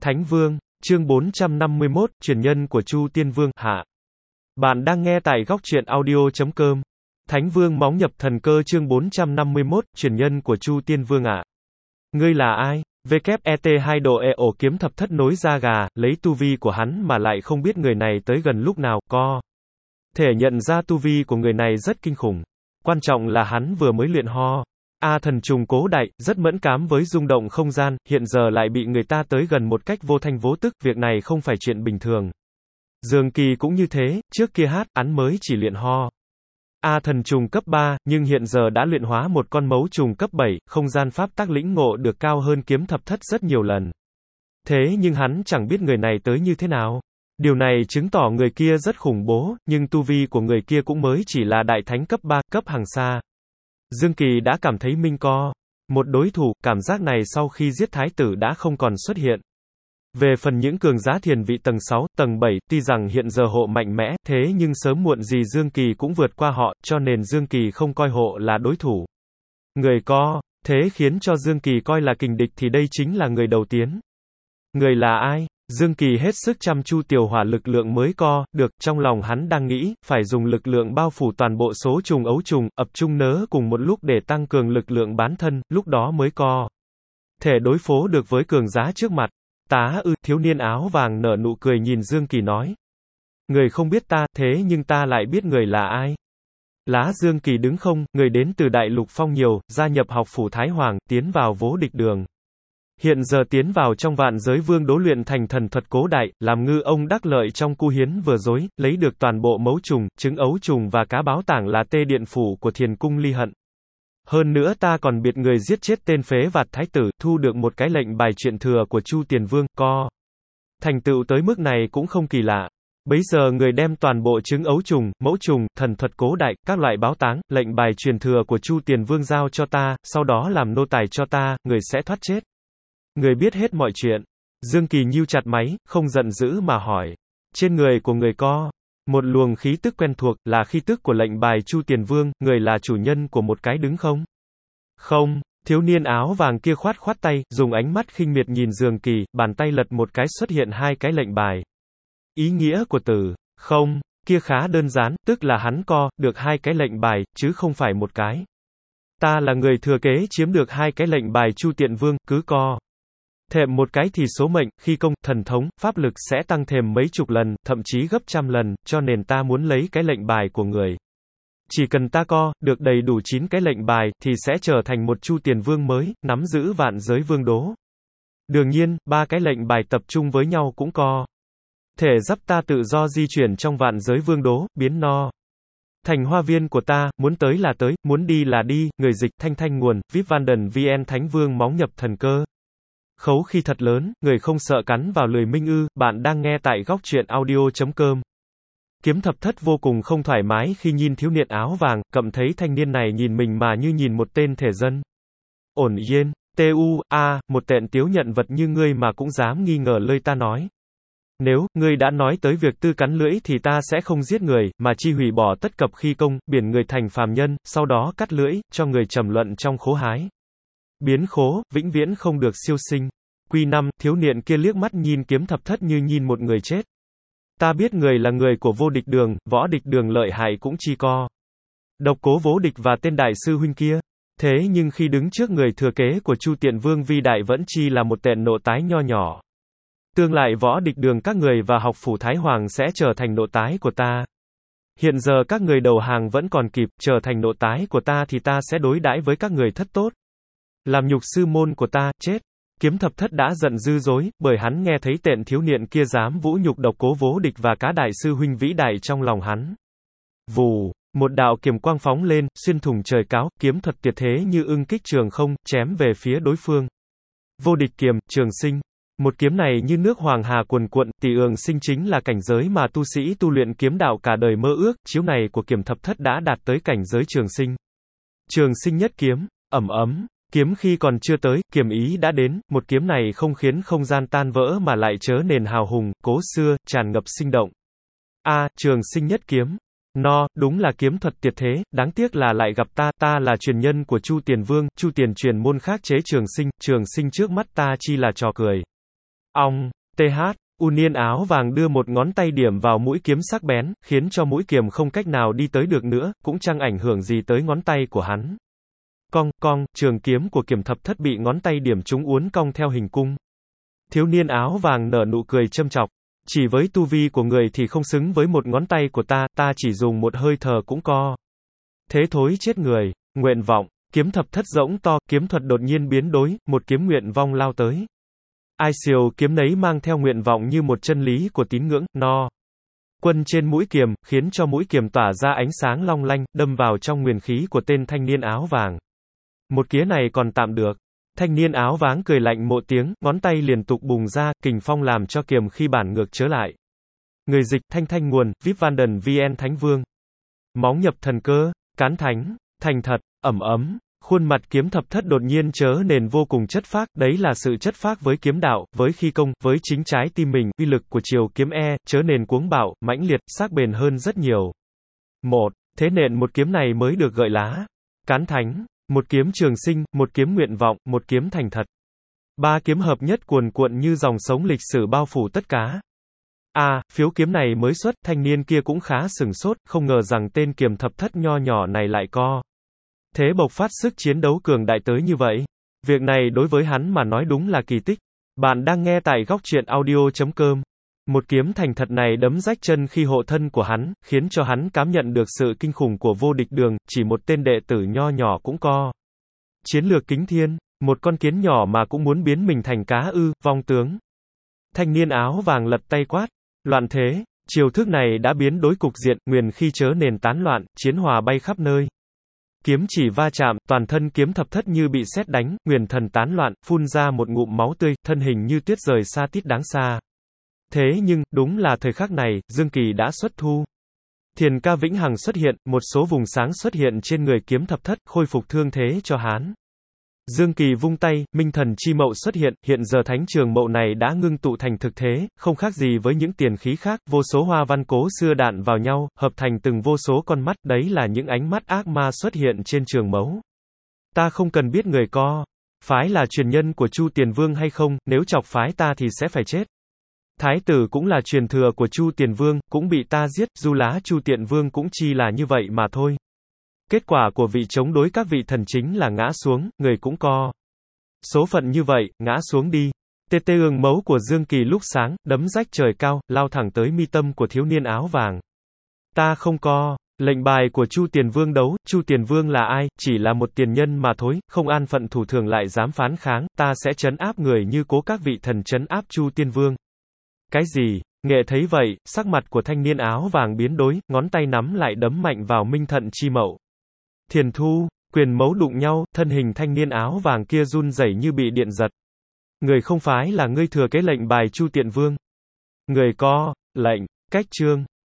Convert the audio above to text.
Thánh Vương, chương 451, truyền nhân của Chu Tiên Vương, hạ. Bạn đang nghe tại góc truyện audio.com. Thánh Vương móng nhập thần cơ chương 451, truyền nhân của Chu Tiên Vương ạ. Ngươi là ai? WET2 độ ổ kiếm thập thất nối da gà, lấy tu vi của hắn mà lại không biết người này tới gần lúc nào, thể nhận ra tu vi của người này rất kinh khủng. Quan trọng là hắn vừa mới luyện ho. Thần trùng cố đại, rất mẫn cám với rung động không gian, hiện giờ lại bị người ta tới gần một cách vô thanh vô tức, việc này không phải chuyện bình thường. Dương Kỳ cũng như thế, trước kia hắn mới chỉ luyện ho. Thần trùng cấp 3, nhưng hiện giờ đã luyện hóa một con mấu trùng cấp 7, không gian pháp tắc lĩnh ngộ được cao hơn kiếm thập thất rất nhiều lần. Thế nhưng hắn chẳng biết người này tới như thế nào. Điều này chứng tỏ người kia rất khủng bố, nhưng tu vi của người kia cũng mới chỉ là đại thánh cấp 3, cấp hàng xa. Dương Kỳ đã cảm thấy mình có một đối thủ, cảm giác này sau khi giết thái tử đã không còn xuất hiện. Về phần những cường giá thiền vị tầng 6, tầng 7, tuy rằng hiện giờ hộ mạnh mẽ, thế nhưng sớm muộn gì Dương Kỳ cũng vượt qua họ, cho nên Dương Kỳ không coi hộ là đối thủ. Người thế khiến cho Dương Kỳ coi là kình địch thì đây chính là người đầu tiên. Người là ai? Dương Kỳ hết sức chăm chu tiểu hỏa lực lượng mới được, trong lòng hắn đang nghĩ, phải dùng lực lượng bao phủ toàn bộ số trùng ấu trùng, ập trung nớ cùng một lúc để tăng cường lực lượng bán thân, lúc đó mới thể đối phó được với cường giá trước mặt. Thiếu niên áo vàng nở nụ cười nhìn Dương Kỳ nói. Người không biết ta, thế nhưng ta lại biết người là ai. Dương Kỳ đứng không, người đến từ Đại Lục Phong nhiều, gia nhập học phủ Thái Hoàng, tiến vào vô địch đường. Hiện giờ tiến vào trong vạn giới vương đố luyện thành thần thuật cố đại, làm ngư ông đắc lợi trong cu hiến vừa dối, lấy được toàn bộ mấu trùng, trứng ấu trùng và cá báo tảng là tê điện phủ của Thiền Cung Ly Hận. Hơn nữa ta còn biệt người giết chết tên phế vặt thái tử, thu được một cái lệnh bài chuyện thừa của Chu Tiền Vương, thành tựu tới mức này cũng không kỳ lạ. Bấy giờ người đem toàn bộ trứng ấu trùng, mẫu trùng, thần thuật cố đại, các loại báo táng, lệnh bài truyền thừa của Chu Tiền Vương giao cho ta, sau đó làm nô tài cho ta, người sẽ thoát chết. Người biết hết mọi chuyện. Dương Kỳ nhíu chặt máy, không giận dữ mà hỏi. Trên người của người có một luồng khí tức quen thuộc, là khí tức của lệnh bài Chu Tiền Vương, người là chủ nhân của một cái đứng không? Không, thiếu niên áo vàng kia khoát tay, dùng ánh mắt khinh miệt nhìn Dương Kỳ, bàn tay lật một cái xuất hiện hai cái lệnh bài. Ý nghĩa của từ không kia khá đơn giản, tức là hắn được hai cái lệnh bài, chứ không phải một cái. Ta là người thừa kế chiếm được hai cái lệnh bài Chu Tiện Vương, cứ thèm một cái thì số mệnh, khi công, thần thống, pháp lực sẽ tăng thêm mấy chục lần, thậm chí gấp trăm lần, cho nên ta muốn lấy cái lệnh bài của người. Chỉ cần ta được đầy đủ 9 cái lệnh bài, thì sẽ trở thành một Chu Tiền Vương mới, nắm giữ vạn giới vương đố. Đương nhiên, 3 cái lệnh bài tập trung với nhau cũng thể giúp ta tự do di chuyển trong vạn giới vương đố, biến thành hoa viên của ta, muốn tới là tới, muốn đi là đi, người dịch, thanh nguồn, VIP Vanden VN Thánh Vương móng nhập thần cơ. Khấu khi thật lớn, người không sợ cắn vào lười minh ư, bạn đang nghe tại góc truyện audio.com. Kiếm thập thất vô cùng không thoải mái khi nhìn thiếu niên áo vàng, cậm thấy thanh niên này nhìn mình mà như nhìn một tên thể dân. Ổn yên, một tện tiếu nhận vật như ngươi mà cũng dám nghi ngờ lời ta nói. Nếu, ngươi đã nói tới việc tư cắn lưỡi thì ta sẽ không giết người, mà chi hủy bỏ tất cập khi công, biển người thành phàm nhân, sau đó cắt lưỡi, cho người trầm luận trong khố hái. Biến khố, vĩnh viễn không được siêu sinh. Q5, thiếu niên kia liếc mắt nhìn kiếm thập thất như nhìn một người chết. Ta biết người là người của vô địch đường, võ địch đường lợi hại cũng chỉ độc cố vô địch và tên đại sư huynh kia. Thế nhưng khi đứng trước người thừa kế của Chu Tiện Vương vi đại vẫn chi là một tện nộ tái nho nhỏ. Tương lai võ địch đường các người và học phủ Thái Hoàng sẽ trở thành nộ tái của ta. Hiện giờ các người đầu hàng vẫn còn kịp, trở thành nộ tái của ta thì ta sẽ đối đãi với các người thất tốt. Làm nhục sư môn của ta, chết. Kiếm thập thất đã giận dữ dối, bởi hắn nghe thấy tện thiếu niên kia dám vũ nhục độc cố vô địch và cá đại sư huynh vĩ đại trong lòng hắn. Vù, một đạo kiếm quang phóng lên, xuyên thủng trời cao, kiếm thuật tuyệt thế như ưng kích trường không, chém về phía đối phương. Vô địch kiếm, trường sinh. Một kiếm này như nước hoàng hà cuồn cuộn, tỷ ương sinh chính là cảnh giới mà tu sĩ tu luyện kiếm đạo cả đời mơ ước, chiếu này của kiếm thập thất đã đạt tới cảnh giới trường sinh. Trường sinh nhất kiếm, ầm. Kiếm khi còn chưa tới, kiếm ý đã đến, một kiếm này không khiến không gian tan vỡ mà lại chớ nền hào hùng, cố xưa, tràn ngập sinh động. Trường sinh nhất kiếm. Đúng là kiếm thuật tuyệt thế, đáng tiếc là lại gặp ta là truyền nhân của Chu Tiền Vương, Chu Tiền truyền môn khác chế trường sinh trước mắt ta chi là trò cười. Ong, th, niên áo vàng đưa một ngón tay điểm vào mũi kiếm sắc bén, khiến cho mũi kiếm không cách nào đi tới được nữa, cũng chẳng ảnh hưởng gì tới ngón tay của hắn. Cong, trường kiếm của Kiểm Thập Thất bị ngón tay điểm trúng uốn cong theo hình cung. Thiếu niên áo vàng nở nụ cười châm chọc. Chỉ với tu vi của người thì không xứng với một ngón tay của ta chỉ dùng một hơi thở cũng co. Thế thối chết người, nguyện vọng, Kiếm Thập Thất rỗng to, kiếm thuật đột nhiên biến đổi, một kiếm nguyện vong lao tới. Ai siêu kiếm nấy mang theo nguyện vọng như một chân lý của tín ngưỡng, no. Quân trên mũi kiếm, khiến cho mũi kiếm tỏa ra ánh sáng long lanh, đâm vào trong nguyền khí của tên thanh niên áo vàng. Một kía này còn tạm được. Thanh niên áo váng cười lạnh một tiếng, ngón tay liên tục bùng ra, kình phong làm cho kiếm khi bản ngược trở lại. Người dịch, Thanh nguồn, VIP Vanden VN Thánh Vương. Móng nhập thần cơ, cán thánh, thành thật, ấm. Khuôn mặt Kiếm Thập Thất đột nhiên trở nên vô cùng chất phác, đấy là sự chất phác với kiếm đạo, với khí công, với chính trái tim mình, uy lực của chiều kiếm trở nên cuống bạo, mãnh liệt, sắc bền hơn rất nhiều. Thế nên một kiếm này mới được gọi là cán thánh, một kiếm trường sinh, một kiếm nguyện vọng, một kiếm thành thật. Ba kiếm hợp nhất cuồn cuộn như dòng sống lịch sử bao phủ tất cả. Phiếu kiếm này mới xuất, thanh niên kia cũng khá sửng sốt, không ngờ rằng tên Kiếm Thập Thất nho nhỏ này lại có thế bộc phát sức chiến đấu cường đại tới như vậy. Việc này đối với hắn mà nói đúng là kỳ tích. Bạn đang nghe tại góc truyện audio.com. Một kiếm thành thật này đấm rách chân khi hộ thân của hắn, khiến cho hắn cảm nhận được sự kinh khủng của vô địch đường, chỉ một tên đệ tử nho nhỏ cũng có chiến lược kính thiên, một con kiến nhỏ mà cũng muốn biến mình thành cá vong tướng. Thanh niên áo vàng lật tay quát, loạn thế, chiều thức này đã biến đối cục diện, nguyền khi chớ nền tán loạn, chiến hòa bay khắp nơi. Kiếm chỉ va chạm, toàn thân Kiếm Thập Thất như bị sét đánh, nguyền thần tán loạn, phun ra một ngụm máu tươi, thân hình như tuyết rời xa tít đáng xa. Thế nhưng, đúng là thời khắc này, Dương Kỳ đã xuất thu. Thiền ca vĩnh hằng xuất hiện, một số vùng sáng xuất hiện trên người Kiếm Thập Thất, khôi phục thương thế cho hắn. Dương Kỳ vung tay, minh thần chi mậu xuất hiện, hiện giờ thánh trường mậu này đã ngưng tụ thành thực thế, không khác gì với những tiền khí khác, vô số hoa văn cố xưa đạn vào nhau, hợp thành từng vô số con mắt, đấy là những ánh mắt ác ma xuất hiện trên trường mẫu. Ta không cần biết người phái là truyền nhân của Chu Tiền Vương hay không, nếu chọc phái ta thì sẽ phải chết. Thái tử cũng là truyền thừa của Chu Tiền Vương, cũng bị ta giết, dù lá Chu Tiện Vương cũng chi là như vậy mà thôi. Kết quả của vị chống đối các vị thần chính là ngã xuống, người cũng có số phận như vậy, ngã xuống đi. Ương mấu của Dương Kỳ lúc sáng, đấm rách trời cao, lao thẳng tới mi tâm của thiếu niên áo vàng. Ta không có lệnh bài của Chu Tiền Vương đấu, Chu Tiền Vương là ai, chỉ là một tiền nhân mà thôi, không an phận thủ thường lại dám phán kháng, ta sẽ trấn áp người như cố các vị thần trấn áp Chu Tiên Vương. Cái gì? Nghệ thấy vậy, sắc mặt của thanh niên áo vàng biến đổi, ngón tay nắm lại đấm mạnh vào minh thận chi mậu. Thiền thu, quyền mấu đụng nhau, thân hình thanh niên áo vàng kia run rẩy như bị điện giật. Người không phái là ngươi thừa kế lệnh bài Chu Tiện Vương. Người có lệnh, cách chương.